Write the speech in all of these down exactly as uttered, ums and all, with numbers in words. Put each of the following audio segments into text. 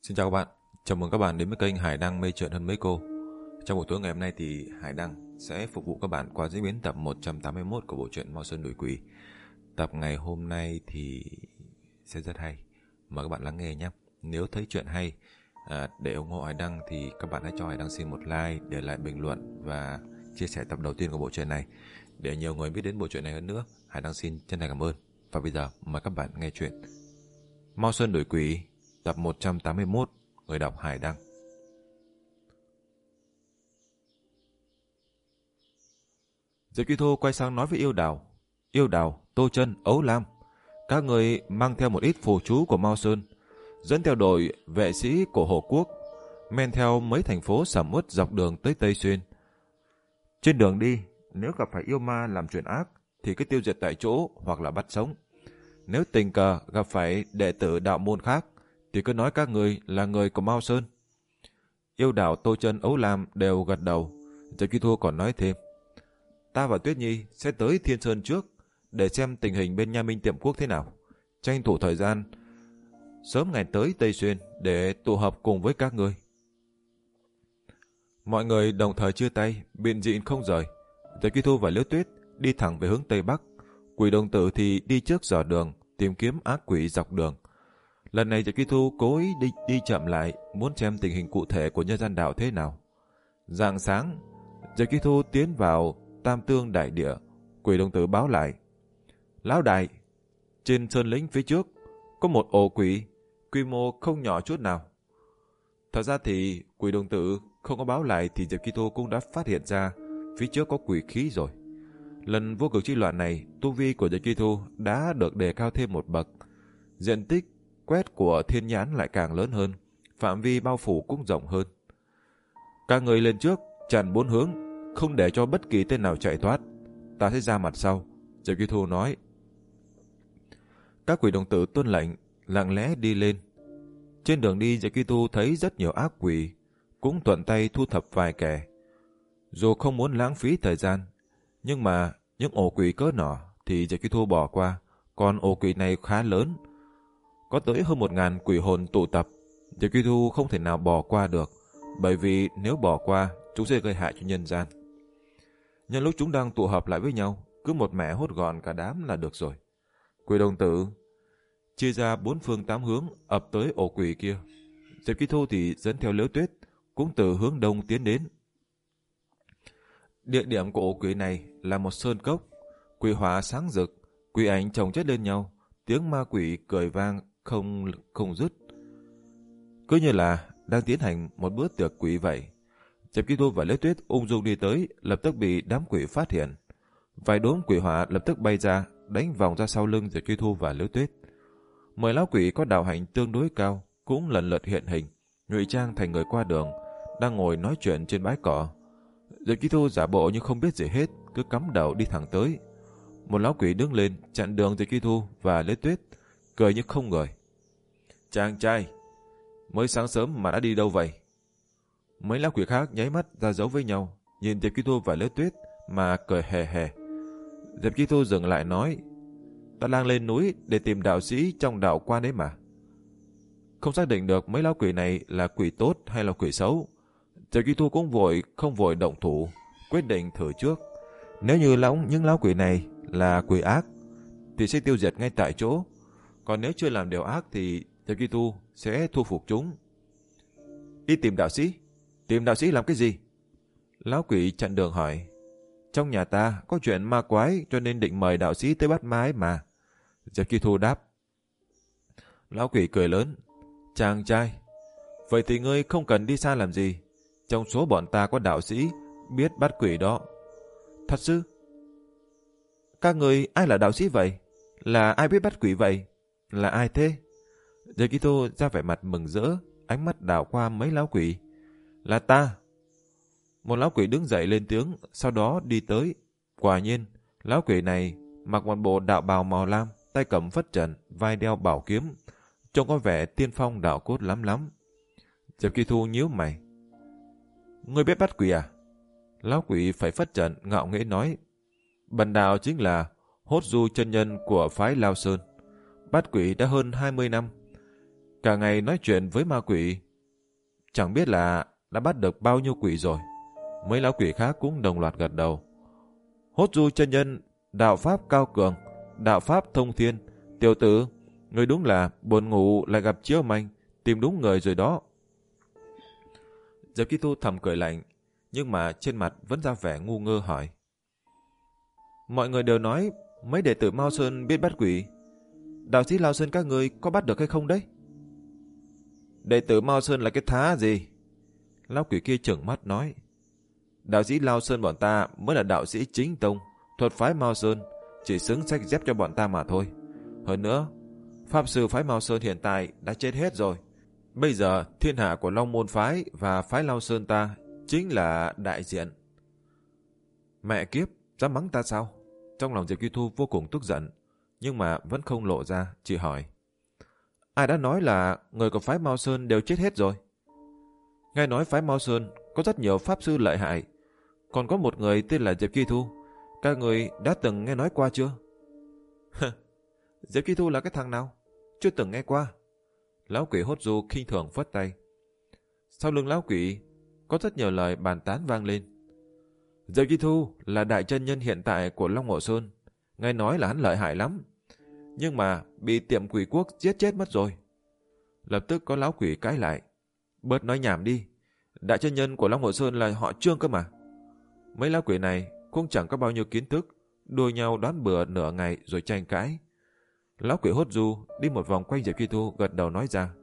Xin chào các bạn, chào mừng các bạn đến với kênh Hải Đăng mê chuyện hơn mấy cô. Trong buổi tối ngày hôm nay thì Hải Đăng sẽ phục vụ các bạn qua diễn biến tập một trăm tám mươi mốt của bộ truyện Mao Sơn Đuổi Quỷ. Tập ngày hôm nay thì sẽ rất hay, mời các bạn lắng nghe nhé. Nếu thấy chuyện hay, à, để ủng hộ Hải Đăng thì các bạn hãy cho Hải Đăng xin một like, để lại bình luận và chia sẻ tập đầu tiên của bộ truyện này để nhiều người biết đến bộ truyện này hơn nữa. Hải Đăng xin chân thành cảm ơn. Và bây giờ mời các bạn nghe chuyện Mao Sơn Đuổi Quỷ tập một trăm tám mươi mốt, người đọc Hải Đăng. Diệp Kỳ Thu quay sang nói với Yêu Đào, Yêu Đào, Tô Chân, Ấu Lam, các người mang theo một ít phù chú của Mao Sơn, dẫn theo đội vệ sĩ của Hồ Quốc, men theo mấy thành phố sầm uất dọc đường tới Tây Xuyên. Trên đường đi, nếu gặp phải yêu ma làm chuyện ác thì cứ tiêu diệt tại chỗ hoặc là bắt sống. Nếu tình cờ gặp phải đệ tử đạo môn khác thì cứ nói các người là người của Mao Sơn. Yêu Đào, Tô Chân, Ấu Lam đều gật đầu. Diệp Kỳ Thu còn nói thêm, ta và Tuyết Nhi sẽ tới Thiên Sơn trước để xem tình hình bên Nha Minh Tiệm Quốc thế nào, tranh thủ thời gian sớm ngày tới Tây Xuyên để tụ hợp cùng với các ngươi. Mọi người đồng thời chia tay, biện diện không rời. Diệp Kỳ Thu và Liễu Tuyết đi thẳng về hướng Tây Bắc, Quỷ Đồng Tử thì đi trước dò đường tìm kiếm ác quỷ dọc đường. Lần này Diệp Kỳ Thu cố ý đi, đi chậm lại, muốn xem tình hình cụ thể của nhân gian đạo thế nào. Rạng sáng, Diệp Kỳ Thu tiến vào Tam Tương Đại Địa. Quỷ Đồng Tử báo lại, lão đại, trên sơn lĩnh phía trước có một ổ quỷ, quy mô không nhỏ chút nào. Thật ra thì Quỷ Đồng Tử không có báo lại thì Diệp Kỳ Thu cũng đã phát hiện ra phía trước có quỷ khí rồi. Lần vô cực chi loạn này, tu vi của Diệp Kỳ Thu đã được đề cao thêm một bậc. Diện tích quét của thiên nhãn lại càng lớn hơn, phạm vi bao phủ cũng rộng hơn. Các người lên trước, chặn bốn hướng, không để cho bất kỳ tên nào chạy thoát. Ta sẽ ra mặt sau, Diệp Kỳ Thu nói. Các Quỷ Đồng Tử tuân lệnh, lặng lẽ đi lên. Trên đường đi, Diệp Kỳ Thu thấy rất nhiều ác quỷ, cũng thuận tay thu thập vài kẻ. Dù không muốn lãng phí thời gian, nhưng mà những ổ quỷ cỡ nhỏ thì Diệp Kỳ Thu bỏ qua, còn ổ quỷ này khá lớn, có tới hơn một ngàn quỷ hồn tụ tập. Diệp Kỳ Thu không thể nào bỏ qua được, bởi vì nếu bỏ qua, chúng sẽ gây hại cho nhân gian. Nhân lúc chúng đang tụ hợp lại với nhau, cứ một mẻ hốt gọn cả đám là được rồi. Quỷ Đồng Tử chia ra bốn phương tám hướng ập tới ổ quỷ kia. Diệp Kỳ Thu thì dẫn theo Liễu Tuyết cũng từ hướng đông tiến đến. Địa điểm của ổ quỷ này là một sơn cốc, quỷ hỏa sáng rực, quỷ ảnh chồng chất lên nhau, tiếng ma quỷ cười vang không không dứt, cứ như là đang tiến hành một bữa tiệc quỷ vậy. Diệp Kỳ Thu và Liễu Tuyết ung dung đi tới, lập tức bị đám quỷ phát hiện. Vài đốm quỷ hỏa lập tức bay ra, đánh vòng ra sau lưng Diệp Kỳ Thu và Liễu Tuyết. Mười lão quỷ có đạo hạnh tương đối cao cũng lần lượt hiện hình, ngụy trang thành người qua đường, đang ngồi nói chuyện trên bãi cỏ. Diệp Kỳ Thu giả bộ như không biết gì hết, cứ cắm đầu đi thẳng tới. Một lão quỷ đứng lên chặn đường Diệp Kỳ Thu và Liễu Tuyết, cười như không người. Chàng trai, mới sáng sớm mà đã đi đâu vậy? Mấy lão quỷ khác nháy mắt ra dấu với nhau, nhìn Diệp Kỳ Thu và Liễu Tuyết mà cười hề hề. Diệp Kỳ Thu dừng lại nói, ta đang lên núi để tìm đạo sĩ trong đạo quan đấy mà. Không xác định được mấy lão quỷ này là quỷ tốt hay là quỷ xấu. Diệp Kỳ Thu cũng vội không vội động thủ, quyết định thử trước. Nếu như lão, những lão quỷ này là quỷ ác thì sẽ tiêu diệt ngay tại chỗ, còn nếu chưa làm điều ác thì Diệp Kỳ Thu sẽ thu phục chúng. Đi tìm đạo sĩ? Tìm đạo sĩ làm cái gì? Lão quỷ chặn đường hỏi. Trong nhà ta có chuyện ma quái cho nên định mời đạo sĩ tới bắt ma ấy mà. Diệp Kỳ Thu đáp. Lão quỷ cười lớn. Chàng trai, vậy thì ngươi không cần đi xa làm gì. Trong số bọn ta có đạo sĩ biết bắt quỷ đó. Thật sự? Các người ai là đạo sĩ vậy? Là ai biết bắt quỷ vậy? Là ai thế? Diệp Kỳ Thu ra vẻ mặt mừng rỡ, ánh mắt đảo qua mấy lão quỷ. Là ta. Một lão quỷ đứng dậy lên tiếng, sau đó đi tới. Quả nhiên, lão quỷ này mặc một bộ đạo bào màu lam, tay cầm phất trần, vai đeo bảo kiếm, trông có vẻ tiên phong đạo cốt lắm lắm. Diệp Kỳ Thu nhíu mày. Ngươi biết bắt quỷ à? Lão quỷ phải phất trần, ngạo nghễ nói. Bần đạo chính là Hốt Du chân nhân của phái Lao Sơn. Bắt quỷ đã hơn hai mươi năm. cả ngày nói chuyện với ma quỷ. Chẳng biết là đã bắt được bao nhiêu quỷ rồi. Mấy lão quỷ khác cũng đồng loạt gật đầu. Hốt Du chân nhân, đạo pháp cao cường, đạo pháp thông thiên. Tiểu tử, người đúng là buồn ngủ lại gặp chiếu manh, tìm đúng người rồi đó. Diệp Kỳ Thu thầm cười lạnh, nhưng mà trên mặt vẫn ra vẻ ngu ngơ hỏi. Mọi người đều nói mấy đệ tử Mao Sơn biết bắt quỷ. Đạo sĩ Lao Sơn các người có bắt được hay không đấy? Đệ tử Mao Sơn là cái thá gì? Lão quỷ kia trừng mắt nói. Đạo sĩ Lao Sơn bọn ta mới là đạo sĩ chính tông, thuật phái Mao Sơn, chỉ xứng sách dép cho bọn ta mà thôi. Hơn nữa, pháp sư phái Mao Sơn hiện tại đã chết hết rồi. Bây giờ thiên hạ của Long Môn phái và phái Lao Sơn ta chính là đại diện. Mẹ kiếp, dám mắng ta sao? Trong lòng Diệp Kỳ Thu vô cùng tức giận, nhưng mà vẫn không lộ ra, chỉ hỏi. Ai đã nói là người của phái Mao Sơn đều chết hết rồi? Nghe nói phái Mao Sơn có rất nhiều pháp sư lợi hại, còn có một người tên là Diệp Kỳ Thu. Các người đã từng nghe nói qua chưa? Diệp Kỳ Thu là cái thằng nào? Chưa từng nghe qua. Lão quỷ Hốt Du khinh thường phất tay. Sau lưng lão quỷ có rất nhiều lời bàn tán vang lên. Diệp Kỳ Thu là đại chân nhân hiện tại của Long Mộ Sơn. Nghe nói là hắn lợi hại lắm, nhưng mà bị tiệm quỷ quốc giết chết mất rồi. Lập tức có lão quỷ cãi lại. Bớt nói nhảm đi, đại chân nhân của Long Mộ Sơn là họ Trương cơ mà. Mấy lão quỷ này cũng chẳng có bao nhiêu kiến thức, đua nhau đoán bừa nửa ngày rồi tranh cãi. Lão quỷ Hốt Du đi một vòng quanh Diệp Kỳ Thu, gật đầu nói ra.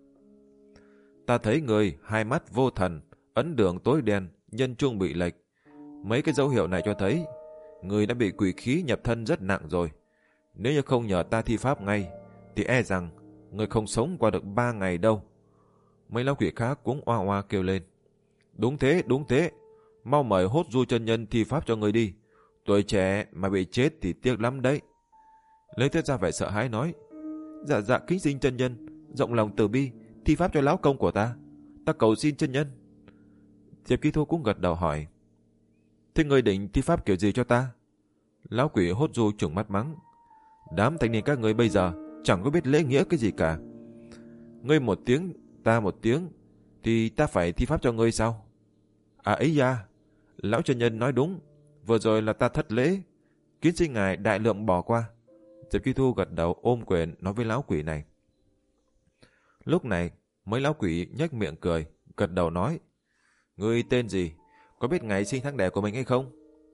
Ta thấy người hai mắt vô thần, ấn đường tối đen, nhân trung bị lệch. Mấy cái dấu hiệu này cho thấy người đã bị quỷ khí nhập thân rất nặng rồi. Nếu như không nhờ ta thi pháp ngay thì e rằng người không sống qua được ba ngày đâu. Mấy lão quỷ khác cũng oa oa kêu lên. Đúng thế, đúng thế. Mau mời Hốt Du chân nhân thi pháp cho người đi. Tuổi trẻ mà bị chết thì tiếc lắm đấy. Lê Tuyết ra vẻ sợ hãi nói. Dạ dạ kính xin chân nhân, rộng lòng từ bi, thi pháp cho lão công của ta. Ta cầu xin chân nhân. Diệp Kỳ Thu cũng gật đầu hỏi. Thế ngươi định thi pháp kiểu gì cho ta? Lão quỷ Hốt Du trừng mắt mắng. Đám thanh niên các ngươi bây giờ chẳng có biết lễ nghĩa cái gì cả. Ngươi một tiếng, ta một tiếng, thì ta phải thi pháp cho ngươi sao? À ấy da, lão chân nhân nói đúng, vừa rồi là ta thất lễ, kính xin ngài đại lượng bỏ qua. Diệp Kỳ Thu gật đầu ôm quyền nói với lão quỷ này. Lúc này mấy lão quỷ nhếch miệng cười, gật đầu nói. Ngươi tên gì? Có biết ngày sinh tháng đẻ của mình hay không?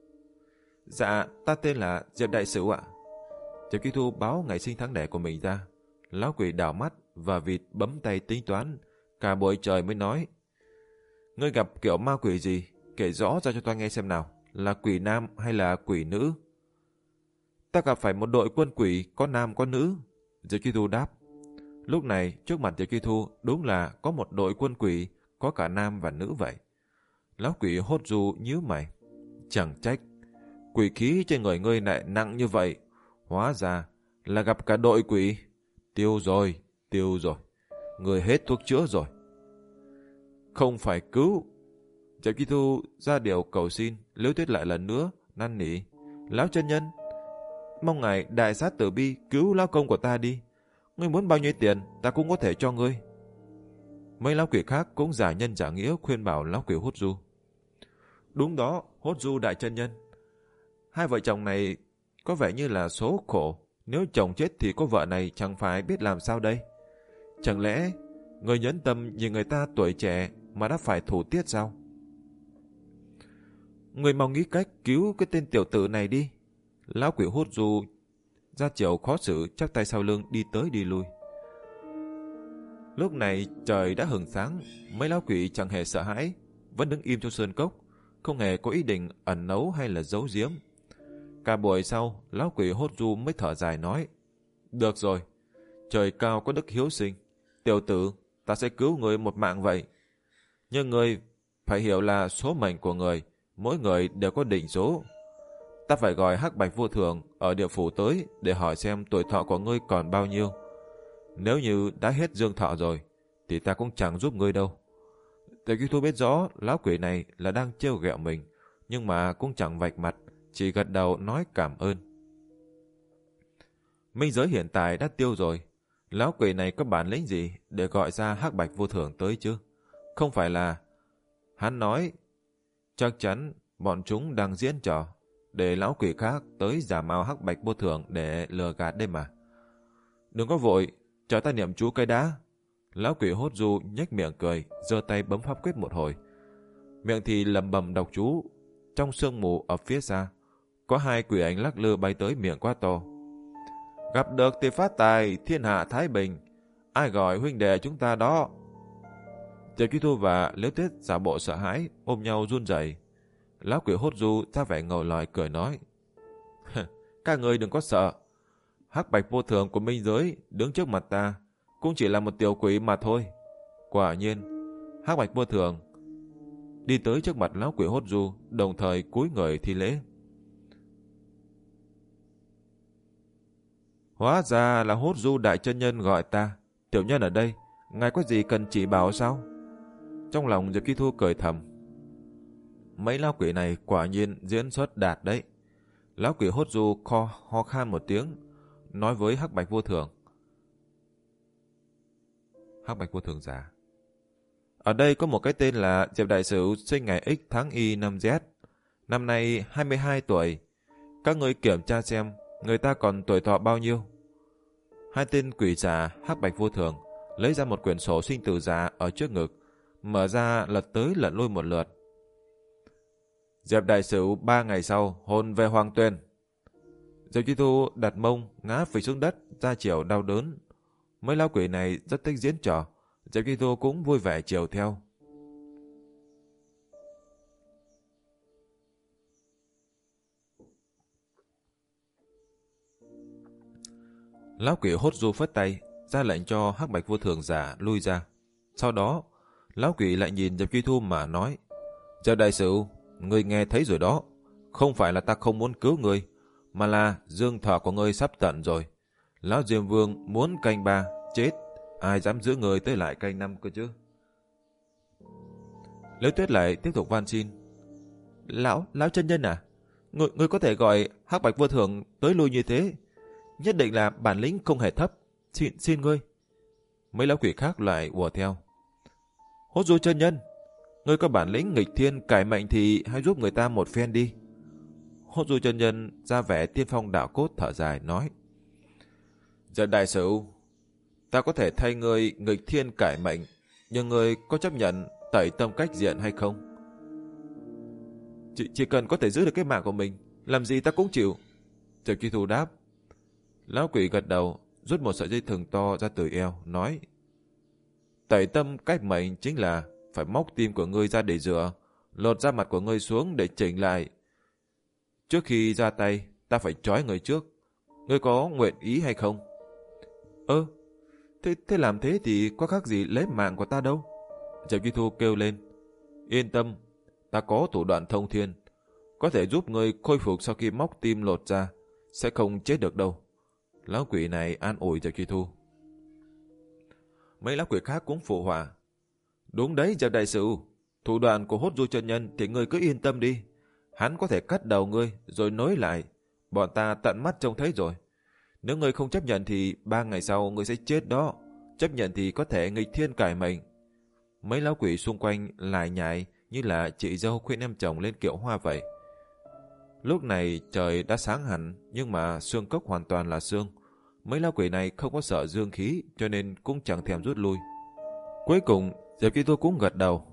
Dạ, ta tên là Diệp Đại Sửu ạ. Diệp Kỳ Thu báo ngày sinh tháng đẻ của mình ra. Lão quỷ đảo mắt và vịt bấm tay tính toán. Cả buổi trời mới nói. Ngươi gặp kiểu ma quỷ gì? Kể rõ ra cho ta nghe xem nào. Là quỷ nam hay là quỷ nữ? Ta gặp phải một đội quân quỷ, có nam có nữ. Diệp Kỳ Thu đáp. Lúc này trước mặt Diệp Kỳ Thu đúng là có một đội quân quỷ, có cả nam và nữ vậy. Lão quỷ Hốt Du nhíu mày. Chẳng trách quỷ khí trên người ngươi lại nặng như vậy. Hóa ra là gặp cả đội quỷ. Tiêu rồi, tiêu rồi. Người hết thuốc chữa rồi. Không phải cứu. Diệp Kỳ Thu ra điều cầu xin. Liễu Tuyết lại lần nữa năn nỉ. Lão chân nhân, mong ngài đại sát tử bi cứu lão công của ta đi. Ngươi muốn bao nhiêu tiền ta cũng có thể cho ngươi. Mấy lão quỷ khác cũng giả nhân giả nghĩa khuyên bảo lão quỷ Hốt Du. Đúng đó, Hốt Du đại chân nhân. Hai vợ chồng này có vẻ như là số khổ. Nếu chồng chết thì cô vợ này chẳng phải biết làm sao đây. Chẳng lẽ người nhẫn tâm nhìn người ta tuổi trẻ mà đã phải thủ tiết sao? Người mau nghĩ cách cứu cái tên tiểu tử này đi. Lão quỷ Hốt Du ra chiều khó xử, chắp tay sau lưng đi tới đi lui. Lúc này trời đã hừng sáng. Mấy lão quỷ chẳng hề sợ hãi, vẫn đứng im trong sơn cốc, không hề có ý định ẩn nấu hay là giấu giếm. Cả buổi sau, lão quỷ Hốt Du mới thở dài nói. Được rồi, trời cao có đức hiếu sinh. Tiểu tử, ta sẽ cứu người một mạng vậy. Nhưng người phải hiểu là số mệnh của người, mỗi người đều có định số. Ta phải gọi Hắc Bạch Vô Thường ở địa phủ tới để hỏi xem tuổi thọ của ngươi còn bao nhiêu. Nếu như đã hết dương thọ rồi, thì ta cũng chẳng giúp ngươi đâu. Tiểu Kỳ Thu biết rõ lão quỷ này là đang trêu ghẹo mình, nhưng mà cũng chẳng vạch mặt, chỉ gật đầu nói cảm ơn. Minh giới hiện tại đã tiêu rồi. Lão quỷ này có bản lĩnh gì để gọi ra Hắc Bạch Vô Thường tới chứ? Không phải là... Hắn nói, chắc chắn bọn chúng đang diễn trò, để lão quỷ khác tới giả mạo Hắc Bạch Vô Thường để lừa gạt đây mà. Đừng có vội, chờ ta niệm chú cái đá. Lão quỷ hốt du nhếch miệng cười, giơ tay bấm pháp quyết một hồi. Miệng thì lẩm bẩm đọc chú. Trong sương mù ở phía xa, có hai quỷ ảnh lắc lư bay tới miệng quá to. Gặp được thì phát tài, thiên hạ thái bình. Ai gọi huynh đệ chúng ta đó? Diệp Chi Thu và Liễu Tuyết giả bộ sợ hãi, ôm nhau run rẩy. Lão quỷ hốt du ra vẻ ngầu lòi cười nói: Các người đừng có sợ. Hắc Bạch Vô Thường của minh giới đứng trước mặt ta cũng chỉ là một tiểu quỷ mà thôi. Quả nhiên, Hắc Bạch Vô Thường đi tới trước mặt lão quỷ hốt du, đồng thời cúi người thi lễ. Hóa ra là Hốt Du đại chân nhân gọi ta. Tiểu nhân ở đây, ngài có gì cần chỉ bảo sao? Trong lòng Diệp Chi Thu cười thầm. Mấy lão quỷ này quả nhiên diễn xuất đạt đấy. Lão quỷ Hốt Du kho ho khan một tiếng, nói với Hắc Bạch Vô Thường. Hắc Bạch Vô Thường giả: Ở đây có một cái tên là Diệp Đại Sửu, sinh ngày X tháng Y năm Z, năm nay hai mươi hai tuổi. Các người kiểm tra xem người ta còn tuổi thọ bao nhiêu. Hai tên quỷ giả Hắc Bạch Vô Thường lấy ra một quyển sổ sinh tử giả ở trước ngực, mở ra lật tới lật lui một lượt. Diệp Đại Sửu ba ngày sau hồn về Hoàng Tuyền. Diệp Chi Thu đặt mông ngã phịch xuống đất, ra chiều đau đớn. Mấy lão quỷ này rất thích diễn trò, Diệp Chi Thu cũng vui vẻ chiều theo. Lão quỷ Hốt Du phất tay, ra lệnh cho Hắc Bạch Vô Thường giả lui ra. Sau đó, lão quỷ lại nhìn Diệp Chi Thu mà nói: Diệp Đại Sửu, ngươi nghe thấy rồi đó. Không phải là ta không muốn cứu ngươi, mà là dương thọ của ngươi sắp tận rồi. Lão Diêm Vương muốn canh ba, chết. Ai dám giữ ngươi tới lại canh năm cơ chứ? Liễu Tuyết lại tiếp tục van xin: Lão, lão chân nhân à? Ngươi, ngươi có thể gọi Hắc Bạch Vô Thường tới lui như thế? Nhất định là bản lĩnh không hề thấp. Xin, xin ngươi. Mấy lão quỷ khác lại ùa theo: Hốt Du chân nhân, ngươi có bản lĩnh nghịch thiên cải mệnh thì hãy giúp người ta một phen đi. Hốt Du chân nhân ra vẻ tiên phong đạo cốt thở dài nói: Diệp Đại Sửu, ta có thể thay ngươi nghịch thiên cải mệnh, nhưng ngươi có chấp nhận tẩy tâm cách diện hay không? Chỉ, chỉ cần có thể giữ được cái mạng của mình, làm gì ta cũng chịu. Diệp Chi Thu đáp. Lão quỷ gật đầu, rút một sợi dây thừng to ra từ eo, nói: Tẩy tâm cách mệnh chính là phải móc tim của ngươi ra để rửa, lột da mặt của ngươi xuống để chỉnh lại. Trước khi ra tay, ta phải trói ngươi trước. Ngươi có nguyện ý hay không? Ơ, thế, thế làm thế thì có khác gì lấy mạng của ta đâu? Diệp Chi Thu kêu lên: Yên tâm, ta có thủ đoạn thông thiên, có thể giúp ngươi khôi phục sau khi móc tim lột ra, sẽ không chết được đâu. Lão quỷ này an ủi Diệp Chi Thu. Mấy lão quỷ khác cũng phụ họa: Đúng đấy Diệp Đại Sửu, thủ đoạn của Hốt Du chân nhân thì ngươi cứ yên tâm đi. Hắn có thể cắt đầu ngươi rồi nối lại, bọn ta tận mắt trông thấy rồi. Nếu ngươi không chấp nhận thì ba ngày sau ngươi sẽ chết đó. Chấp nhận thì có thể nghịch thiên cải mệnh. Mấy lão quỷ xung quanh lại nhại như là chị dâu khuyên em chồng lên kiệu hoa vậy. Lúc này trời đã sáng hẳn, nhưng mà xương cốc hoàn toàn là xương. Mấy lão quỷ này không có sợ dương khí, cho nên cũng chẳng thèm rút lui. Cuối cùng Diệp Chi Thu cũng gật đầu.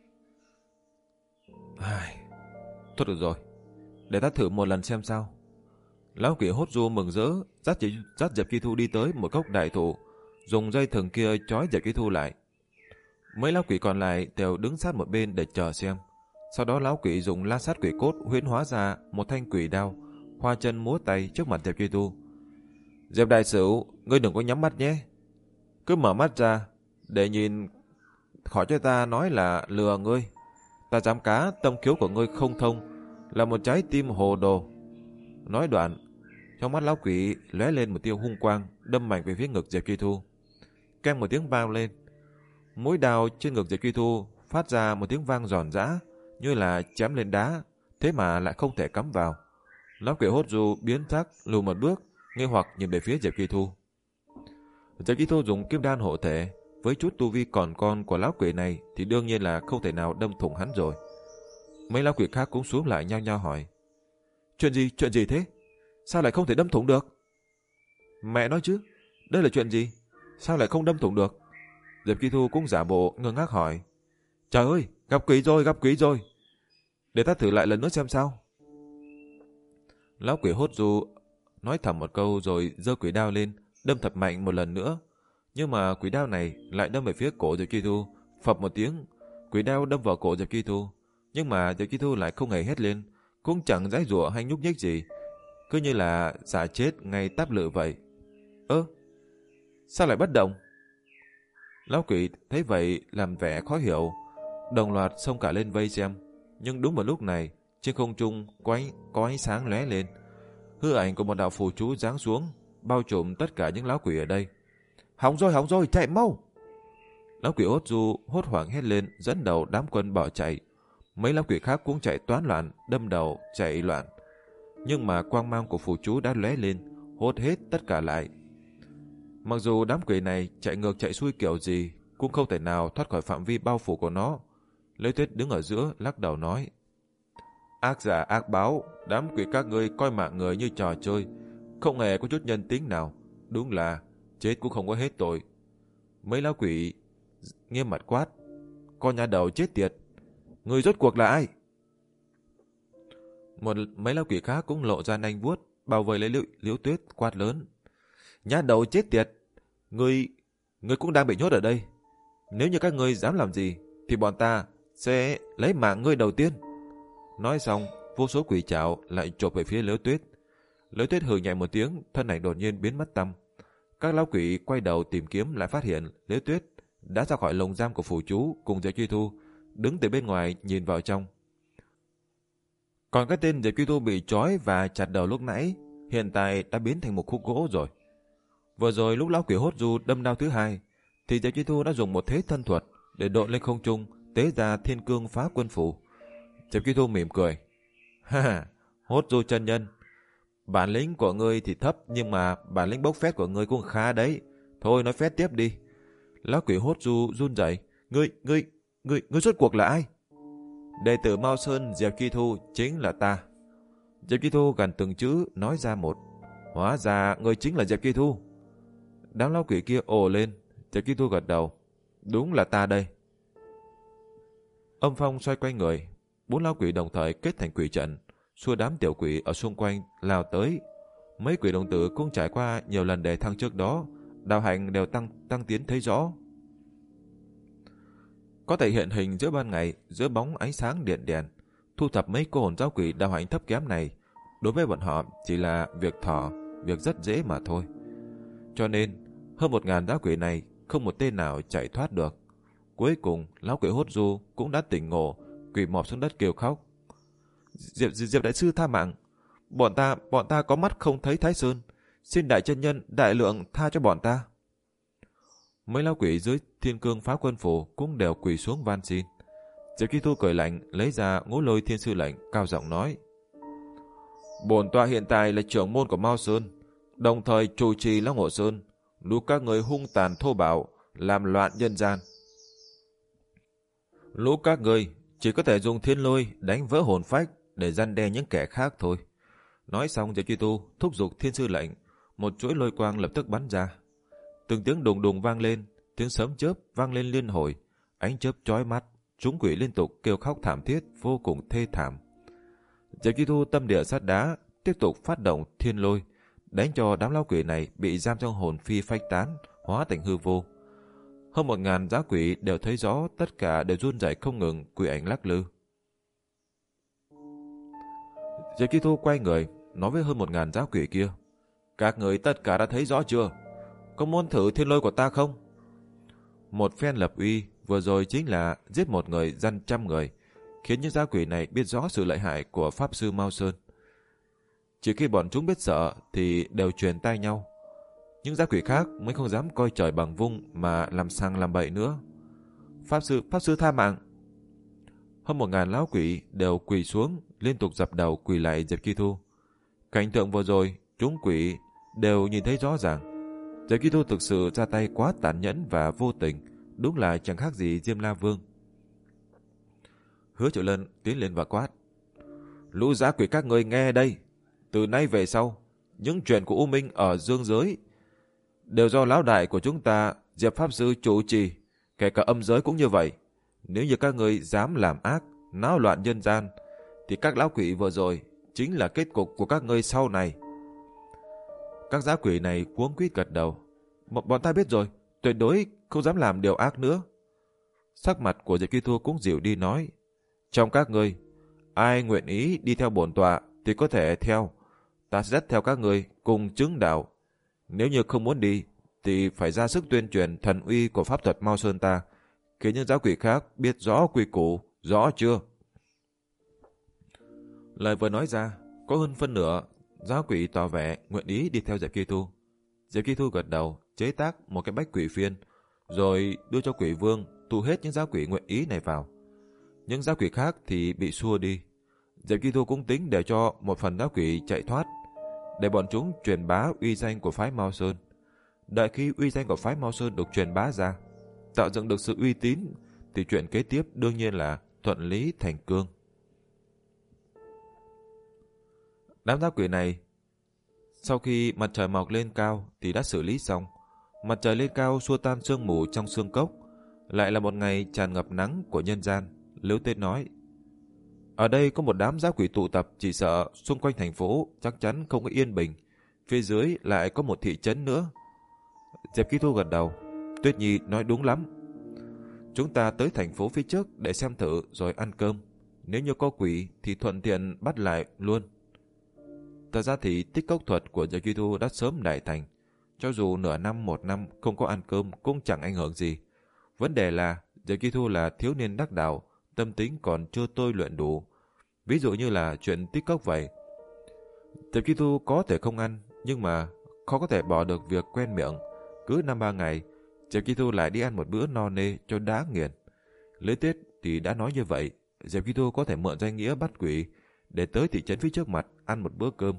Ai... Thôi được rồi, để ta thử một lần xem sao. Lão quỷ Hốt Du mừng rỡ, dắt, dắt Diệp Chi Thu đi tới một gốc đại thụ, dùng dây thừng kia trói Diệp Chi Thu lại. Mấy lão quỷ còn lại đều đứng sát một bên để chờ xem. Sau đó lão quỷ dùng la sát quỷ cốt huyễn hóa ra một thanh quỷ đao, khoa chân múa tay trước mặt Diệp Chi Thu. Diệp Đại Sửu, ngươi đừng có nhắm mắt nhé. Cứ mở mắt ra, để nhìn, khỏi cho ta nói là lừa ngươi. Ta dám cá tâm khiếu của ngươi không thông, là một trái tim hồ đồ. Nói đoạn, trong mắt lão quỷ lóe lên một tia hung quang, đâm mạnh về phía ngực Diệp Chi Thu. Keng một tiếng vang lên, mũi đao trên ngực Diệp Chi Thu phát ra một tiếng vang giòn giã, như là chém lên đá, thế mà lại không thể cắm vào. Lão quỷ Hốt Du biến sắc lùi một bước, nghi hoặc nhìn về phía Diệp Chi Thu. Diệp Chi Thu dùng kim đan hộ thể, với chút tu vi còn con của lão quỷ này thì đương nhiên là không thể nào đâm thủng hắn rồi. Mấy lão quỷ khác cũng xuống lại nhao nhao hỏi: Chuyện gì, chuyện gì thế? Sao lại không thể đâm thủng được? Mẹ nói chứ, đây là chuyện gì? Sao lại không đâm thủng được? Diệp Chi Thu cũng giả bộ ngơ ngác hỏi: Trời ơi, gặp quỷ rồi, gặp quỷ rồi. Để ta thử lại lần nữa xem sao. Lão quỷ hốt du nói thầm một câu rồi giơ quỷ đao lên, đâm thật mạnh một lần nữa. Nhưng mà quỷ đao này lại đâm về phía cổ Diệp Chi Thu. Phập một tiếng, quỷ đao đâm vào cổ Diệp Chi Thu. Nhưng mà Diệp Chi Thu lại không hề hét lên, cũng chẳng giãy giụa hay nhúc nhích gì, cứ như là giả chết ngay táp lự vậy. Ơ, sao lại bất động? Lão quỷ thấy vậy làm vẻ khó hiểu, đồng loạt xông cả lên vây xem. Nhưng đúng vào lúc này, trên không trung có ánh, có ánh sáng lóe lên. Hư ảnh của một đạo phù chú giáng xuống, bao trùm tất cả những lão quỷ ở đây. Hỏng rồi, hỏng rồi, chạy mau! Lão quỷ hốt du hốt hoảng hét lên, dẫn đầu đám quân bỏ chạy. Mấy lão quỷ khác cũng chạy toán loạn, đâm đầu, chạy loạn. Nhưng mà quang mang của phù chú đã lóe lên, hốt hết tất cả lại. Mặc dù đám quỷ này chạy ngược chạy xuôi kiểu gì, cũng không thể nào thoát khỏi phạm vi bao phủ của nó. Lê Tuyết đứng ở giữa, lắc đầu nói: Ác giả ác báo, đám quỷ các ngươi coi mạng người như trò chơi, không hề có chút nhân tính nào. Đúng là chết cũng không có hết tội. Mấy lão quỷ nghiêm mặt quát: Con nhà đầu chết tiệt, người rốt cuộc là ai? Một mấy lão quỷ khác cũng lộ ra nanh vuốt, bảo vệ lấy Liễu, Liễu Tuyết, quát lớn: Nhà đầu chết tiệt, người người cũng đang bị nhốt ở đây. Nếu như các ngươi dám làm gì thì bọn ta sẽ lấy mạng ngươi đầu tiên. Nói xong, vô số quỷ trảo lại chộp về phía Liễu Tuyết. Liễu Tuyết hừ nhẹ một tiếng, thân ảnh đột nhiên biến mất tăm. Các lão quỷ quay đầu tìm kiếm, lại phát hiện Liễu Tuyết đã ra khỏi lồng giam của phù chú cùng Diệp Chi Thu, đứng từ bên ngoài nhìn vào trong. Còn cái tên Diệp Chi Thu bị trói và chặt đầu lúc nãy, hiện tại đã biến thành một khúc gỗ rồi. Vừa rồi lúc lão quỷ hốt du đâm đao thứ hai, thì Diệp Chi Thu đã dùng một thế thân thuật để độn lên không trung, tế ra thiên cương phá quân phủ. Diệp Chi Thu mỉm cười: Ha ha, hốt du chân nhân, bản lĩnh của ngươi thì thấp, nhưng mà bản lĩnh bốc phét của ngươi cũng khá đấy. Thôi nói phét tiếp đi. Lão quỷ hốt du run rẩy: Ngươi, ngươi, ngươi, ngươi rốt cuộc là ai? Đệ tử Mao Sơn Diệp Chi Thu chính là ta. Diệp Chi Thu gần từng chữ nói ra một. Hóa ra ngươi chính là Diệp Chi Thu. Đám lão quỷ kia ồ lên. Diệp Chi Thu gật đầu: Đúng là ta đây. Âm phong xoay quanh người, bốn lão quỷ đồng thời kết thành quỷ trận, xua đám tiểu quỷ ở xung quanh lao tới. Mấy quỷ đồng tử cũng trải qua nhiều lần đề thăng trước đó, đạo hạnh đều tăng tăng tiến thấy rõ. Có thể hiện hình giữa ban ngày, giữa bóng ánh sáng điện đèn. Thu thập mấy cô hồn giáo quỷ đạo hạnh thấp kém này, đối với bọn họ chỉ là việc thỏ, việc rất dễ mà thôi. Cho nên, hơn một ngàn giáo quỷ này không một tên nào chạy thoát được. Cuối cùng, lão quỷ hốt du cũng đã tỉnh ngộ, quỳ mọp xuống đất kêu khóc: Diệp, Diệp đại sư tha mạng, bọn ta, bọn ta có mắt không thấy Thái Sơn, xin đại chân nhân, đại lượng tha cho bọn ta. Mấy lão quỷ dưới thiên cương phá quân phủ cũng đều quỳ xuống van xin. Diệp Chi Thu cười lạnh, lấy ra Ngũ Lôi Thiên Sư lệnh, cao giọng nói: Bổn tọa hiện tại là trưởng môn của Mao Sơn, đồng thời chủ trì Long Hồ Sơn, lúc các người hung tàn thô bạo, làm loạn nhân gian. Lũ các người chỉ có thể dùng thiên lôi đánh vỡ hồn phách để răn đe những kẻ khác thôi. Nói xong, Diệp Chi Thu thúc giục Thiên Sư lệnh, một chuỗi lôi quang lập tức bắn ra. Từng tiếng đùng đùng vang lên, tiếng sấm chớp vang lên liên hồi, ánh chớp chói mắt, chúng quỷ liên tục kêu khóc thảm thiết, vô cùng thê thảm. Diệp Chi Thu tâm địa sắt đá, tiếp tục phát động thiên lôi, đánh cho đám lão quỷ này bị giam trong hồn phi phách tán, hóa thành hư vô. Hơn một ngàn dã quỷ đều thấy rõ, tất cả đều run rẩy không ngừng, quỷ ảnh lắc lư. Diệp Chi Thu quay người, nói với hơn một ngàn dã quỷ kia: Các người tất cả đã thấy rõ chưa? Có muốn thử thiên lôi của ta không? Một phen lập uy, vừa rồi chính là giết một người dăn trăm người, khiến những dã quỷ này biết rõ sự lợi hại của Pháp Sư Mao Sơn. Chỉ khi bọn chúng biết sợ thì đều truyền tai nhau. Những dã quỷ khác mới không dám coi trời bằng vung mà làm sang làm bậy nữa. Pháp sư, Pháp sư tha mạng. Hơn một ngàn lão quỷ đều quỳ xuống, liên tục dập đầu quỳ lại Diệp Chi Thu. Cảnh tượng vừa rồi, chúng quỷ đều nhìn thấy rõ ràng. Diệp Kỳ Thu thực sự ra tay quá tàn nhẫn và vô tình, đúng là chẳng khác gì Diêm La Vương. Hứa Triệu Lân tiến lên và quát: Lũ dã quỷ các ngươi nghe đây, từ nay về sau, những chuyện của U Minh ở dương giới đều do lão đại của chúng ta Diệp Pháp Sư chủ trì, kể cả âm giới cũng như vậy. Nếu như các ngươi dám làm ác, náo loạn nhân gian, thì các lão quỷ vừa rồi chính là kết cục của các ngươi sau này. Các dã quỷ này cuống quýt gật đầu: B- bọn ta biết rồi, tuyệt đối không dám làm điều ác nữa. Sắc mặt của Diệp Kỳ Thu cũng dịu đi nói: Trong các ngươi, ai nguyện ý đi theo bổn tọa thì có thể theo, ta sẽ dắt theo các ngươi cùng chứng đạo. Nếu như không muốn đi thì phải ra sức tuyên truyền thần uy của pháp thuật Mao Sơn ta, khiến những giáo quỷ khác biết rõ quy củ, rõ chưa? Lời vừa nói ra, có hơn phân nửa giáo quỷ tỏ vẻ nguyện ý đi theo Diệp Kỳ Thu. Diệp Kỳ Thu gật đầu, chế tác một cái bách quỷ phiên, rồi đưa cho quỷ vương thu hết những giáo quỷ nguyện ý này vào. Những giáo quỷ khác thì bị xua đi. Diệp Kỳ Thu cũng tính để cho một phần giáo quỷ chạy thoát, để bọn chúng truyền bá uy danh của phái Mao Sơn. Đợi khi uy danh của phái Mao Sơn được truyền bá ra, tạo dựng được sự uy tín, thì chuyện kế tiếp đương nhiên là thuận lý thành cương. Đám giáo quỷ này, sau khi mặt trời mọc lên cao thì đã xử lý xong. Mặt trời lên cao xua tan sương mù trong xương cốc. Lại là một ngày tràn ngập nắng của nhân gian. Liễu Tuyết nói: Ở đây có một đám giáo quỷ tụ tập, chỉ sợ xung quanh thành phố chắc chắn không có yên bình. Phía dưới lại có một thị trấn nữa. Diệp Kỳ Thu gật đầu: Tuyết Nhi nói đúng lắm. Chúng ta tới thành phố phía trước để xem thử rồi ăn cơm. Nếu như có quỷ thì thuận tiện bắt lại luôn. Thật ra thì tích cốc thuật của Diệp Kỳ Thu đã sớm đại thành. Cho dù nửa năm một năm không có ăn cơm cũng chẳng ảnh hưởng gì. Vấn đề là Diệp Kỳ Thu là thiếu niên đắc đạo, tâm tính còn chưa tôi luyện đủ. Ví dụ như là chuyện tích cốc vậy. Diệp Kỳ Thu có thể không ăn, nhưng mà khó có thể bỏ được việc quen miệng. Cứ năm ba ngày, Diệp Kỳ Thu lại đi ăn một bữa no nê cho đã nghiền. Lễ Tết thì đã nói như vậy, Diệp Kỳ Thu có thể mượn danh nghĩa bắt quỷ để tới thị trấn phía trước mặt ăn một bữa cơm.